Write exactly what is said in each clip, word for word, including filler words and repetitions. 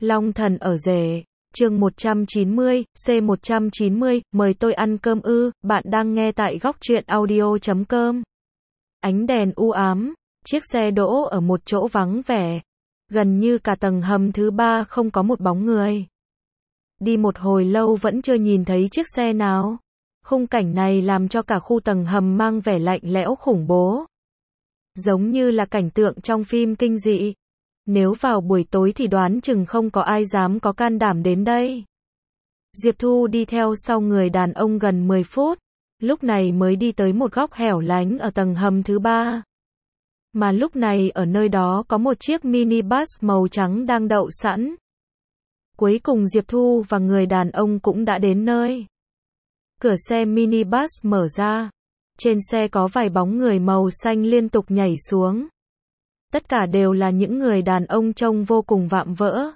Long thần ở rể, chương một trăm chín mươi, C một trăm chín mươi, mời tôi ăn cơm ư, bạn đang nghe tại góc truyện audio chấm com. Ánh đèn u ám, chiếc xe đỗ ở một chỗ vắng vẻ. Gần như cả tầng hầm thứ ba không có một bóng người. Đi một hồi lâu vẫn chưa nhìn thấy chiếc xe nào. Khung cảnh này làm cho cả khu tầng hầm mang vẻ lạnh lẽo khủng bố. Giống như là cảnh tượng trong phim kinh dị. Nếu vào buổi tối thì đoán chừng không có ai dám có can đảm đến đây. Diệp Thu đi theo sau người đàn ông gần mười phút, lúc này mới đi tới một góc hẻo lánh ở tầng hầm thứ ba. Mà lúc này ở nơi đó có một chiếc mini bus màu trắng đang đậu sẵn. Cuối cùng Diệp Thu và người đàn ông cũng đã đến nơi. Cửa xe mini bus mở ra. Trên xe có vài bóng người màu xanh liên tục nhảy xuống. Tất cả đều là những người đàn ông trông vô cùng vạm vỡ.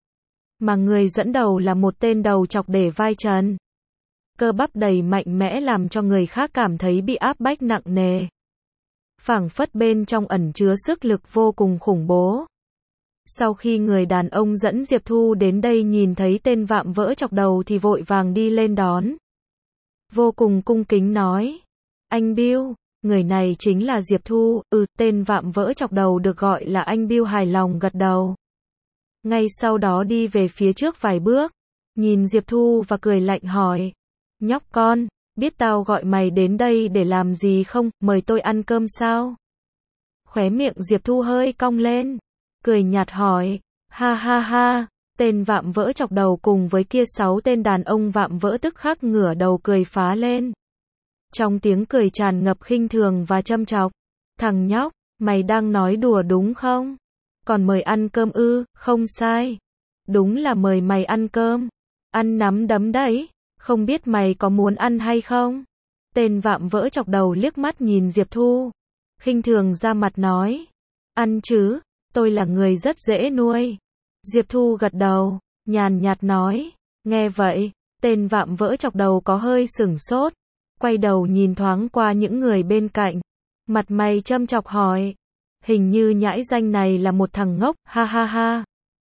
Mà người dẫn đầu là một tên đầu chọc để vai trần. Cơ bắp đầy mạnh mẽ làm cho người khác cảm thấy bị áp bách nặng nề. Phảng phất bên trong ẩn chứa sức lực vô cùng khủng bố. Sau khi người đàn ông dẫn Diệp Thu đến đây nhìn thấy tên vạm vỡ chọc đầu thì vội vàng đi lên đón. Vô cùng cung kính nói. Anh Bill. Người này chính là Diệp Thu, ừ, tên vạm vỡ chọc đầu được gọi là anh Bill hài lòng gật đầu. Ngay sau đó đi về phía trước vài bước, nhìn Diệp Thu và cười lạnh hỏi. Nhóc con, biết tao gọi mày đến đây để làm gì không, mời tôi ăn cơm sao? Khóe miệng Diệp Thu hơi cong lên, cười nhạt hỏi, ha ha ha, tên vạm vỡ chọc đầu cùng với kia sáu tên đàn ông vạm vỡ tức khắc ngửa đầu cười phá lên. Trong tiếng cười tràn ngập khinh thường và châm chọc. Thằng nhóc, mày đang nói đùa đúng không? Còn mời ăn cơm ư, không sai. Đúng là mời mày ăn cơm. Ăn nắm đấm đấy. Không biết mày có muốn ăn hay không? Tên vạm vỡ chọc đầu liếc mắt nhìn Diệp Thu. Khinh thường ra mặt nói. Ăn chứ, tôi là người rất dễ nuôi. Diệp Thu gật đầu, nhàn nhạt nói. Nghe vậy, tên vạm vỡ chọc đầu có hơi sửng sốt. Quay đầu nhìn thoáng qua những người bên cạnh. Mặt mày châm chọc hỏi. Hình như nhãi danh này là một thằng ngốc, ha ha ha.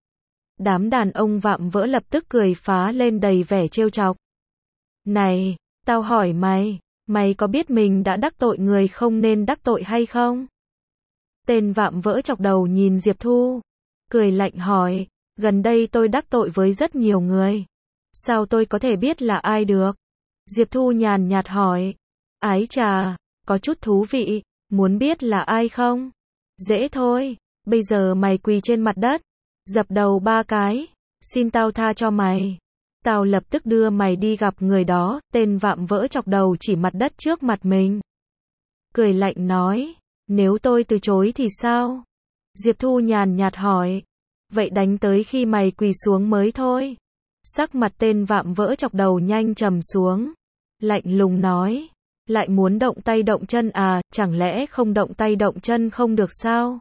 Đám đàn ông vạm vỡ lập tức cười phá lên đầy vẻ trêu chọc. Này, tao hỏi mày, mày có biết mình đã đắc tội người không nên đắc tội hay không? Tên vạm vỡ chọc đầu nhìn Diệp Thu. Cười lạnh hỏi, gần đây tôi đắc tội với rất nhiều người. Sao tôi có thể biết là ai được? Diệp Thu nhàn nhạt hỏi. Ái chà, có chút thú vị, muốn biết là ai không? Dễ thôi, bây giờ mày quỳ trên mặt đất, dập đầu ba cái, xin tao tha cho mày. Tao lập tức đưa mày đi gặp người đó, tên vạm vỡ chọc đầu chỉ mặt đất trước mặt mình. Cười lạnh nói, nếu tôi từ chối thì sao? Diệp Thu nhàn nhạt hỏi, vậy đánh tới khi mày quỳ xuống mới thôi. Sắc mặt tên vạm vỡ chọc đầu nhanh trầm xuống. Lạnh lùng nói. Lại muốn động tay động chân à, chẳng lẽ không động tay động chân không được sao?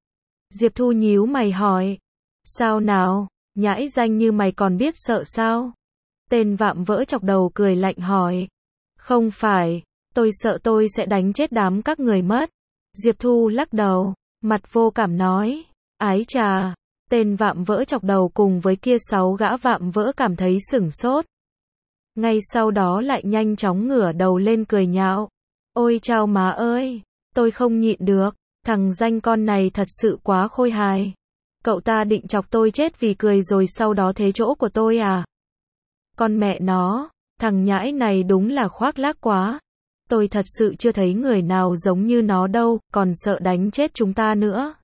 Diệp Thu nhíu mày hỏi. Sao nào, nhãi danh như mày còn biết sợ sao? Tên vạm vỡ chọc đầu cười lạnh hỏi. Không phải, tôi sợ tôi sẽ đánh chết đám các người mất. Diệp Thu lắc đầu, mặt vô cảm nói. Ái chà. Tên vạm vỡ chọc đầu cùng với kia sáu gã vạm vỡ cảm thấy sửng sốt. Ngay sau đó lại nhanh chóng ngửa đầu lên cười nhạo. Ôi chao má ơi, tôi không nhịn được, thằng danh con này thật sự quá khôi hài. Cậu ta định chọc tôi chết vì cười rồi sau đó thế chỗ của tôi à? Con mẹ nó, thằng nhãi này đúng là khoác lác quá. Tôi thật sự chưa thấy người nào giống như nó đâu, còn sợ đánh chết chúng ta nữa.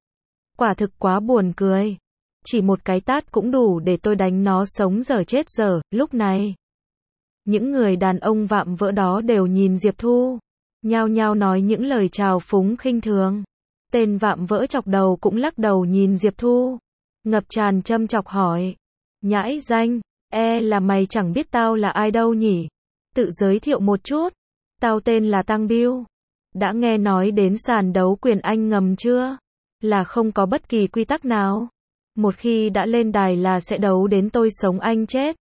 Quả thực quá buồn cười. Chỉ một cái tát cũng đủ để tôi đánh nó sống dở chết dở. Lúc này, những người đàn ông vạm vỡ đó đều nhìn Diệp Thu, nhao nhao nói những lời chào phúng khinh thường. Tên vạm vỡ chọc đầu cũng lắc đầu nhìn Diệp Thu, ngập tràn châm chọc hỏi. Nhãi danh, e là mày chẳng biết tao là ai đâu nhỉ? Tự giới thiệu một chút. Tao tên là Tăng Bill. Đã nghe nói đến sàn đấu quyền Anh ngầm chưa? Là không có bất kỳ quy tắc nào. Một khi đã lên đài là sẽ đấu đến tôi sống anh chết.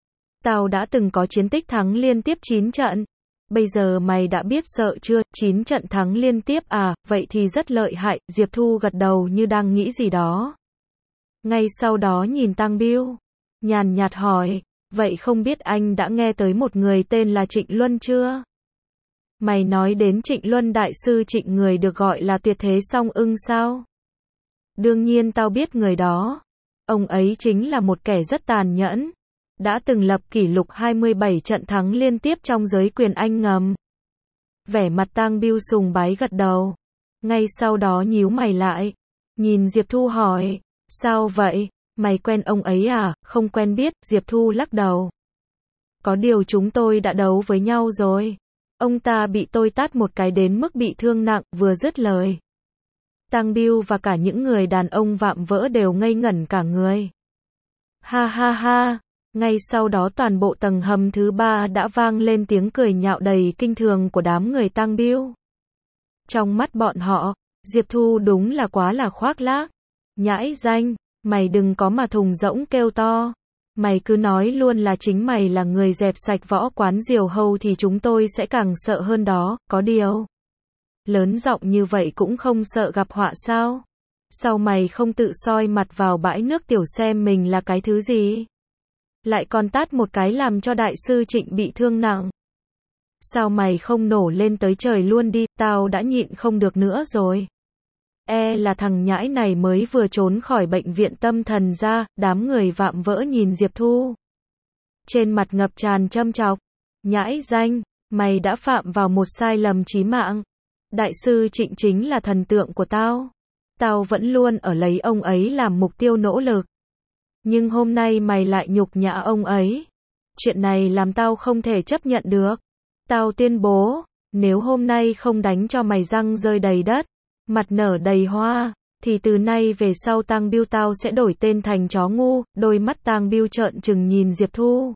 Tao đã từng có chiến tích thắng liên tiếp chín trận. Bây giờ mày đã biết sợ chưa? chín trận thắng liên tiếp à? Vậy thì rất lợi hại. Diệp Thu gật đầu như đang nghĩ gì đó. Ngay sau đó nhìn Tăng Biêu, nhàn nhạt hỏi, vậy không biết anh đã nghe tới một người tên là Trịnh Luân chưa? Mày nói đến Trịnh Luân đại sư Trịnh, người được gọi là tuyệt thế song ưng sao? Đương nhiên tao biết người đó. Ông ấy chính là một kẻ rất tàn nhẫn, đã từng lập kỷ lục hai mươi bảy trận thắng liên tiếp trong giới quyền Anh ngầm. Vẻ mặt Tang Biêu sùng bái gật đầu. Ngay sau đó nhíu mày lại, nhìn Diệp Thu hỏi, sao vậy, mày quen ông ấy à? Không quen biết, Diệp Thu lắc đầu. Có điều chúng tôi đã đấu với nhau rồi. Ông ta bị tôi tát một cái đến mức bị thương nặng, vừa dứt lời. Tang Biêu và cả những người đàn ông vạm vỡ đều ngây ngẩn cả người. Ha ha ha, ngay sau đó toàn bộ tầng hầm thứ ba đã vang lên tiếng cười nhạo đầy kinh thường của đám người Tang Biêu. Trong mắt bọn họ, Diệp Thu đúng là quá là khoác lác. Nhãi danh, mày đừng có mà thùng rỗng kêu to. Mày cứ nói luôn là chính mày là người dẹp sạch võ quán Diều Hâu thì chúng tôi sẽ càng sợ hơn đó, có điều. Lớn giọng như vậy cũng không sợ gặp họa sao? Sao mày không tự soi mặt vào bãi nước tiểu xem mình là cái thứ gì? Lại còn tát một cái làm cho đại sư Trịnh bị thương nặng. Sao mày không nổ lên tới trời luôn đi, tao đã nhịn không được nữa rồi. E là thằng nhãi này mới vừa trốn khỏi bệnh viện tâm thần ra, đám người vạm vỡ nhìn Diệp Thu. Trên mặt ngập tràn châm chọc. Nhãi danh, mày đã phạm vào một sai lầm chí mạng. Đại sư Trịnh chính là thần tượng của tao. Tao vẫn luôn ở lấy ông ấy làm mục tiêu nỗ lực. Nhưng hôm nay mày lại nhục nhã ông ấy. Chuyện này làm tao không thể chấp nhận được. Tao tuyên bố, nếu hôm nay không đánh cho mày răng rơi đầy đất, mặt nở đầy hoa, thì từ nay về sau Tang Biêu tao sẽ đổi tên thành chó ngu. Đôi mắt Tang Biêu trợn trừng nhìn Diệp Thu.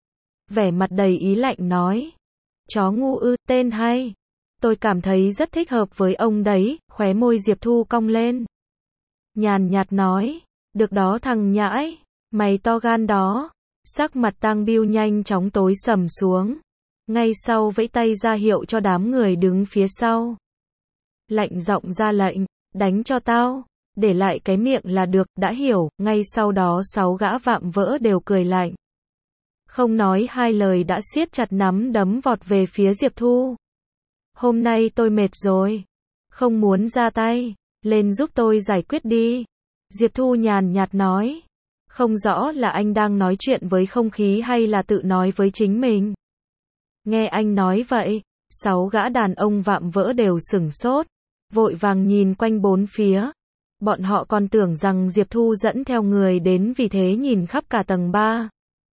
Vẻ mặt đầy ý lạnh nói. Chó ngu ư, tên hay. Tôi cảm thấy rất thích hợp với ông đấy, khóe môi Diệp Thu cong lên. Nhàn nhạt nói, được đó thằng nhãi, mày to gan đó. Sắc mặt Tang Biêu nhanh chóng tối sầm xuống. Ngay sau vẫy tay ra hiệu cho đám người đứng phía sau. Lạnh giọng ra lệnh, đánh cho tao, để lại cái miệng là được, đã hiểu. Ngay sau đó sáu gã vạm vỡ đều cười lạnh. Không nói hai lời đã siết chặt nắm đấm vọt về phía Diệp Thu. Hôm nay tôi mệt rồi, không muốn ra tay, lên giúp tôi giải quyết đi. Diệp Thu nhàn nhạt nói. Không rõ là anh đang nói chuyện với không khí hay là tự nói với chính mình. Nghe anh nói vậy, sáu gã đàn ông vạm vỡ đều sửng sốt, vội vàng nhìn quanh bốn phía. Bọn họ còn tưởng rằng Diệp Thu dẫn theo người đến, vì thế nhìn khắp cả tầng ba.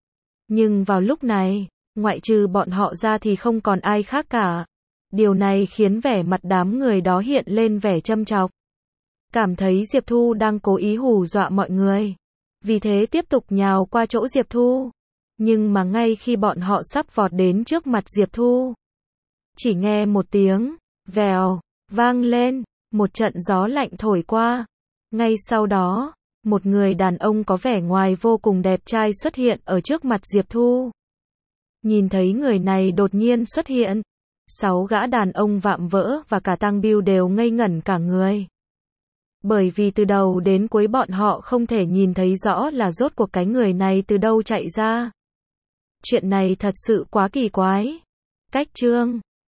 Nhưng vào lúc này, ngoại trừ bọn họ ra thì không còn ai khác cả. Điều này khiến vẻ mặt đám người đó hiện lên vẻ châm chọc. Cảm thấy Diệp Thu đang cố ý hù dọa mọi người. Vì thế tiếp tục nhào qua chỗ Diệp Thu. Nhưng mà ngay khi bọn họ sắp vọt đến trước mặt Diệp Thu, chỉ nghe một tiếng, vèo, vang lên, một trận gió lạnh thổi qua. Ngay sau đó, một người đàn ông có vẻ ngoài vô cùng đẹp trai xuất hiện ở trước mặt Diệp Thu. Nhìn thấy người này đột nhiên xuất hiện, sáu gã đàn ông vạm vỡ và cả Tang Biêu đều ngây ngẩn cả người. Bởi vì từ đầu đến cuối bọn họ không thể nhìn thấy rõ là rốt cuộc cái người này từ đâu chạy ra. Chuyện này thật sự quá kỳ quái. Cách chương